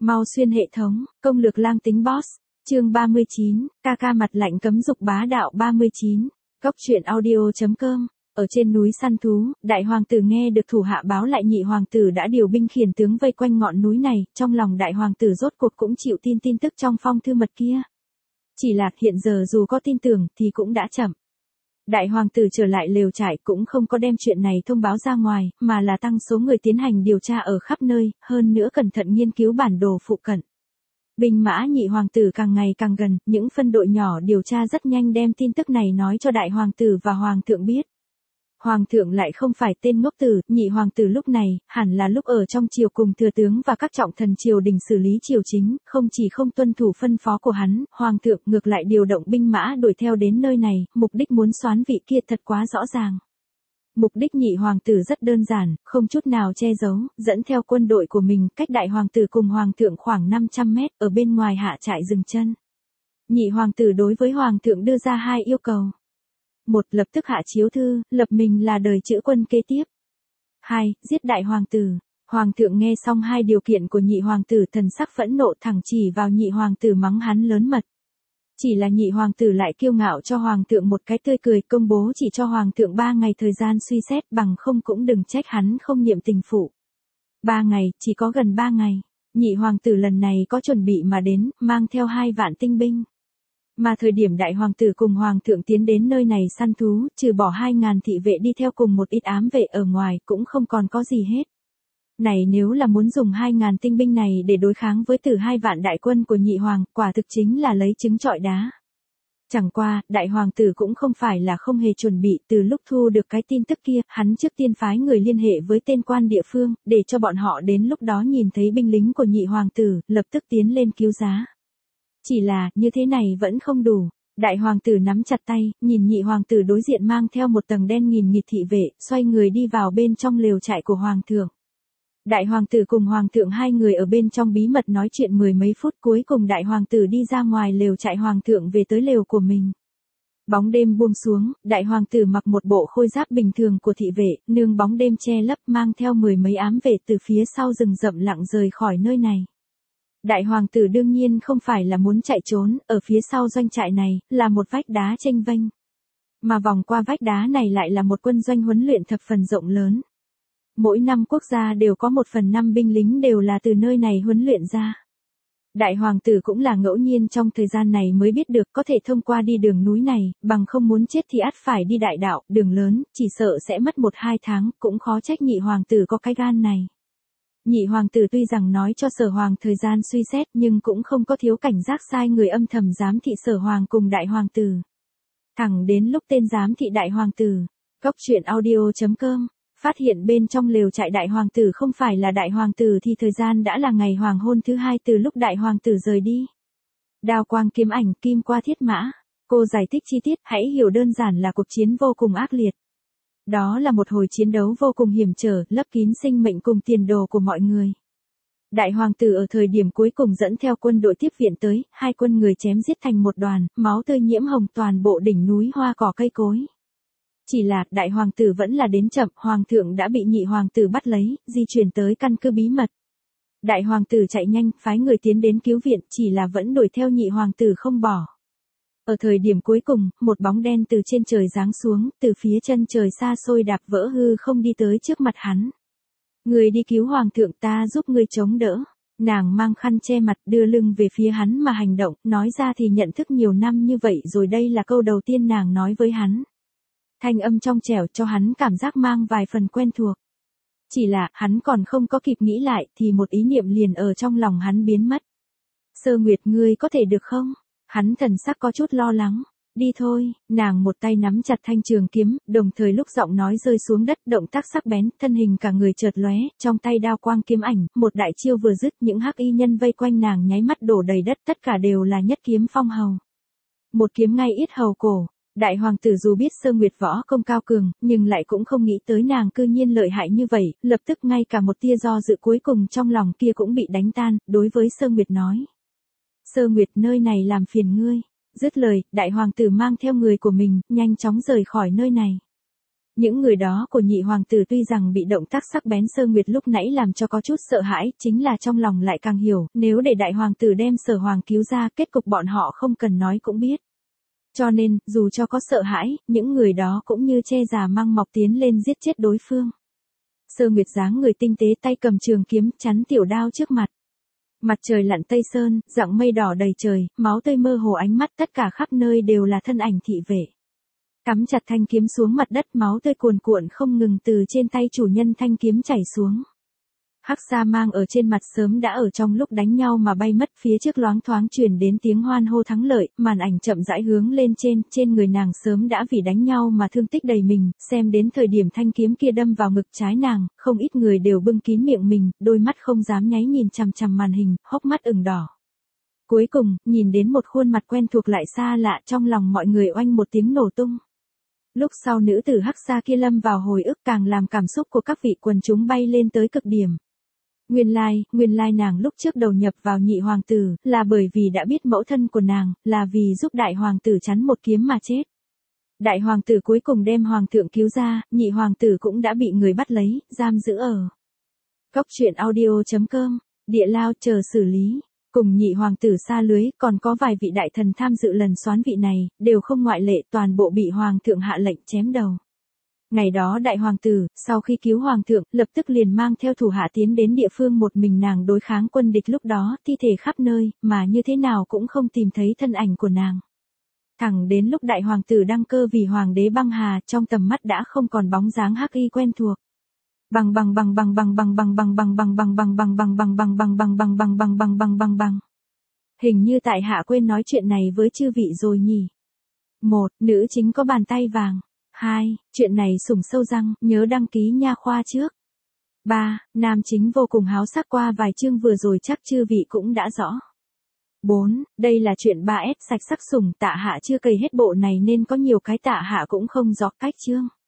Mau xuyên hệ thống, công lược lang tính boss. Chương 39, ca ca mặt lạnh cấm dục bá đạo 39. Góc truyện audio.com. Ở trên núi săn thú, đại hoàng tử nghe được thủ hạ báo lại nhị hoàng tử đã điều binh khiển tướng vây quanh ngọn núi này, trong lòng đại hoàng tử rốt cuộc cũng chịu tin tức trong phong thư mật kia. Chỉ là hiện giờ dù có tin tưởng thì cũng đã chậm. Đại hoàng tử trở lại lều trại cũng không có đem chuyện này thông báo ra ngoài, mà là tăng số người tiến hành điều tra ở khắp nơi, hơn nữa cẩn thận nghiên cứu bản đồ phụ cận. Binh mã nhị hoàng tử càng ngày càng gần, những phân đội nhỏ điều tra rất nhanh đem tin tức này nói cho đại hoàng tử và hoàng thượng biết. Hoàng thượng lại không phải tên ngốc tử, nhị hoàng tử lúc này, hẳn là lúc ở trong triều cùng thừa tướng và các trọng thần triều đình xử lý triều chính, không chỉ không tuân thủ phân phó của hắn, hoàng thượng ngược lại điều động binh mã đuổi theo đến nơi này, mục đích muốn soán vị kia thật quá rõ ràng. Mục đích nhị hoàng tử rất đơn giản, không chút nào che giấu, dẫn theo quân đội của mình, cách đại hoàng tử cùng hoàng thượng khoảng 500 mét, ở bên ngoài hạ trại dừng chân. Nhị hoàng tử đối với hoàng thượng đưa ra hai yêu cầu. 1. Lập tức hạ chiếu thư, lập mình là đời chữ quân kế tiếp. 2. Giết đại hoàng tử. Hoàng thượng nghe xong hai điều kiện của nhị hoàng tử thần sắc phẫn nộ thẳng chỉ vào nhị hoàng tử mắng hắn lớn mật. Chỉ là nhị hoàng tử lại kiêu ngạo cho hoàng thượng một cái tươi cười công bố chỉ cho hoàng thượng 3 ngày thời gian suy xét bằng không cũng đừng trách hắn không niệm tình phụ. 3 ngày, chỉ có gần 3 ngày. Nhị hoàng tử lần này có chuẩn bị mà đến, mang theo 2 vạn tinh binh. Mà thời điểm đại hoàng tử cùng hoàng thượng tiến đến nơi này săn thú, trừ bỏ 2.000 thị vệ đi theo cùng một ít ám vệ ở ngoài cũng không còn có gì hết. Này nếu là muốn dùng 2.000 tinh binh này để đối kháng với từ 2 vạn đại quân của nhị hoàng, quả thực chính là lấy trứng trọi đá. Chẳng qua, đại hoàng tử cũng không phải là không hề chuẩn bị, từ lúc thu được cái tin tức kia, hắn trước tiên phái người liên hệ với tên quan địa phương, để cho bọn họ đến lúc đó nhìn thấy binh lính của nhị hoàng tử, lập tức tiến lên cứu giá. Chỉ là, như thế này vẫn không đủ. Đại hoàng tử nắm chặt tay, nhìn nhị hoàng tử đối diện mang theo một tầng đen nghìn nghịt thị vệ, xoay người đi vào bên trong lều trại của hoàng thượng. Đại hoàng tử cùng hoàng thượng hai người ở bên trong bí mật nói chuyện 10 mấy phút, cuối cùng đại hoàng tử đi ra ngoài lều trại hoàng thượng về tới lều của mình. Bóng đêm buông xuống, đại hoàng tử mặc một bộ khôi giáp bình thường của thị vệ, nương bóng đêm che lấp mang theo 10 mấy ám vệ từ phía sau rừng rậm lặng rời khỏi nơi này. Đại hoàng tử đương nhiên không phải là muốn chạy trốn, ở phía sau doanh trại này, là một vách đá chênh vênh. Mà vòng qua vách đá này lại là một quân doanh huấn luyện thập phần rộng lớn. Mỗi năm quốc gia đều có 1/5 binh lính đều là từ nơi này huấn luyện ra. Đại hoàng tử cũng là ngẫu nhiên trong thời gian này mới biết được có thể thông qua đi đường núi này, bằng không muốn chết thì ắt phải đi đại đạo, đường lớn, chỉ sợ sẽ mất 1-2 tháng, cũng khó trách nhị hoàng tử có cái gan này. Nhị hoàng tử tuy rằng nói cho Sở Hoàng thời gian suy xét nhưng cũng không có thiếu cảnh giác sai người âm thầm giám thị Sở Hoàng cùng đại hoàng tử. Thẳng đến lúc tên giám thị đại hoàng tử, góc truyện audio.com, phát hiện bên trong lều trại đại hoàng tử không phải là đại hoàng tử thì thời gian đã là ngày hoàng hôn thứ 2 từ lúc đại hoàng tử rời đi. Đao quang kiếm ảnh kim qua thiết mã, cô giải thích chi tiết, hãy hiểu đơn giản là cuộc chiến vô cùng ác liệt. Đó là một hồi chiến đấu vô cùng hiểm trở, lấp kín sinh mệnh cùng tiền đồ của mọi người. Đại hoàng tử ở thời điểm cuối cùng dẫn theo quân đội tiếp viện tới, 2 quân người chém giết thành một đoàn, máu tươi nhiễm hồng toàn bộ đỉnh núi hoa cỏ cây cối. Chỉ là, đại hoàng tử vẫn là đến chậm, hoàng thượng đã bị nhị hoàng tử bắt lấy, di chuyển tới căn cứ bí mật. Đại hoàng tử chạy nhanh, phái người tiến đến cứu viện, chỉ là vẫn đuổi theo nhị hoàng tử không bỏ. Ở thời điểm cuối cùng, một bóng đen từ trên trời giáng xuống, từ phía chân trời xa xôi đạp vỡ hư không đi tới trước mặt hắn. Người đi cứu hoàng thượng, ta giúp ngươi chống đỡ. Nàng mang khăn che mặt đưa lưng về phía hắn mà hành động, nói ra thì nhận thức nhiều năm như vậy rồi, đây là câu đầu tiên nàng nói với hắn. Thanh âm trong trẻo cho hắn cảm giác mang vài phần quen thuộc. Chỉ là, hắn còn không có kịp nghĩ lại thì một ý niệm liền ở trong lòng hắn biến mất. Sơ Nguyệt, ngươi có thể được không? Hắn thần sắc có chút lo lắng. Đi thôi, nàng một tay nắm chặt thanh trường kiếm, đồng thời lúc giọng nói rơi xuống đất, động tác sắc bén, thân hình cả người chợt lóe, trong tay đao quang kiếm ảnh, một đại chiêu vừa dứt, những hắc y nhân vây quanh nàng nháy mắt đổ đầy đất, tất cả đều là nhất kiếm phong hầu. Một kiếm ngay yết hầu cổ. Đại hoàng tử dù biết Sơ Nguyệt võ công cao cường, nhưng lại cũng không nghĩ tới nàng cư nhiên lợi hại như vậy, lập tức ngay cả một tia do dự cuối cùng trong lòng kia cũng bị đánh tan, đối với Sơ Nguyệt nói. Sơ Nguyệt, nơi này làm phiền ngươi. Dứt lời, đại hoàng tử mang theo người của mình, nhanh chóng rời khỏi nơi này. Những người đó của nhị hoàng tử tuy rằng bị động tác sắc bén Sơ Nguyệt lúc nãy làm cho có chút sợ hãi, chính là trong lòng lại càng hiểu, nếu để đại hoàng tử đem Sở Hoàng cứu ra, kết cục bọn họ không cần nói cũng biết. Cho nên, dù cho có sợ hãi, những người đó cũng như che già mang mọc tiến lên giết chết đối phương. Sơ Nguyệt dáng người tinh tế, tay cầm trường kiếm, chắn tiểu đao trước mặt. Mặt trời lặn tây sơn, dặng mây đỏ đầy trời, máu tươi mơ hồ ánh mắt, tất cả khắp nơi đều là thân ảnh thị vệ. Cắm chặt thanh kiếm xuống mặt đất, máu tươi cuồn cuộn không ngừng từ trên tay chủ nhân thanh kiếm chảy xuống. Hắc Sa Mang ở trên mặt sớm đã ở trong lúc đánh nhau mà bay mất, phía trước loáng thoáng truyền đến tiếng hoan hô thắng lợi, màn ảnh chậm rãi hướng lên trên người nàng sớm đã vì đánh nhau mà thương tích đầy mình, xem đến thời điểm thanh kiếm kia đâm vào ngực trái nàng, không ít người đều bưng kín miệng mình, đôi mắt không dám nháy nhìn chằm chằm màn hình, hốc mắt ửng đỏ. Cuối cùng, nhìn đến một khuôn mặt quen thuộc lại xa lạ, trong lòng mọi người oanh một tiếng nổ tung. Lúc sau nữ tử Hắc Sa kia lâm vào hồi ức, càng làm cảm xúc của các vị quần chúng bay lên tới cực điểm. Nguyên lai nàng lúc trước đầu nhập vào nhị hoàng tử, là bởi vì đã biết mẫu thân của nàng, là vì giúp đại hoàng tử chắn một kiếm mà chết. Đại hoàng tử cuối cùng đem hoàng thượng cứu ra, nhị hoàng tử cũng đã bị người bắt lấy, giam giữ ở Cốc truyện audio.com, địa lao chờ xử lý. Cùng nhị hoàng tử xa lưới, còn có vài vị đại thần tham dự lần soán vị này, đều không ngoại lệ, toàn bộ bị hoàng thượng hạ lệnh chém đầu. Ngày đó đại hoàng tử, sau khi cứu hoàng thượng, lập tức liền mang theo thủ hạ tiến đến địa phương một mình nàng đối kháng quân địch, lúc đó, thi thể khắp nơi, mà như thế nào cũng không tìm thấy thân ảnh của nàng. Thẳng đến lúc đại hoàng tử đăng cơ vì hoàng đế băng hà, trong tầm mắt đã không còn bóng dáng hắc y quen thuộc. Hình như tại hạ quên nói chuyện này với chư vị rồi nhỉ. 1. Nữ chính có bàn tay vàng. 2. Chuyện này sủng sâu răng, nhớ đăng ký nha khoa trước. 3. Nam chính vô cùng háo sắc, qua vài chương vừa rồi chắc chư vị cũng đã rõ. 4. Đây là chuyện 3S sạch sắc sủng, tạ hạ chưa cày hết bộ này nên có nhiều cái tạ hạ cũng không rõ cách chương.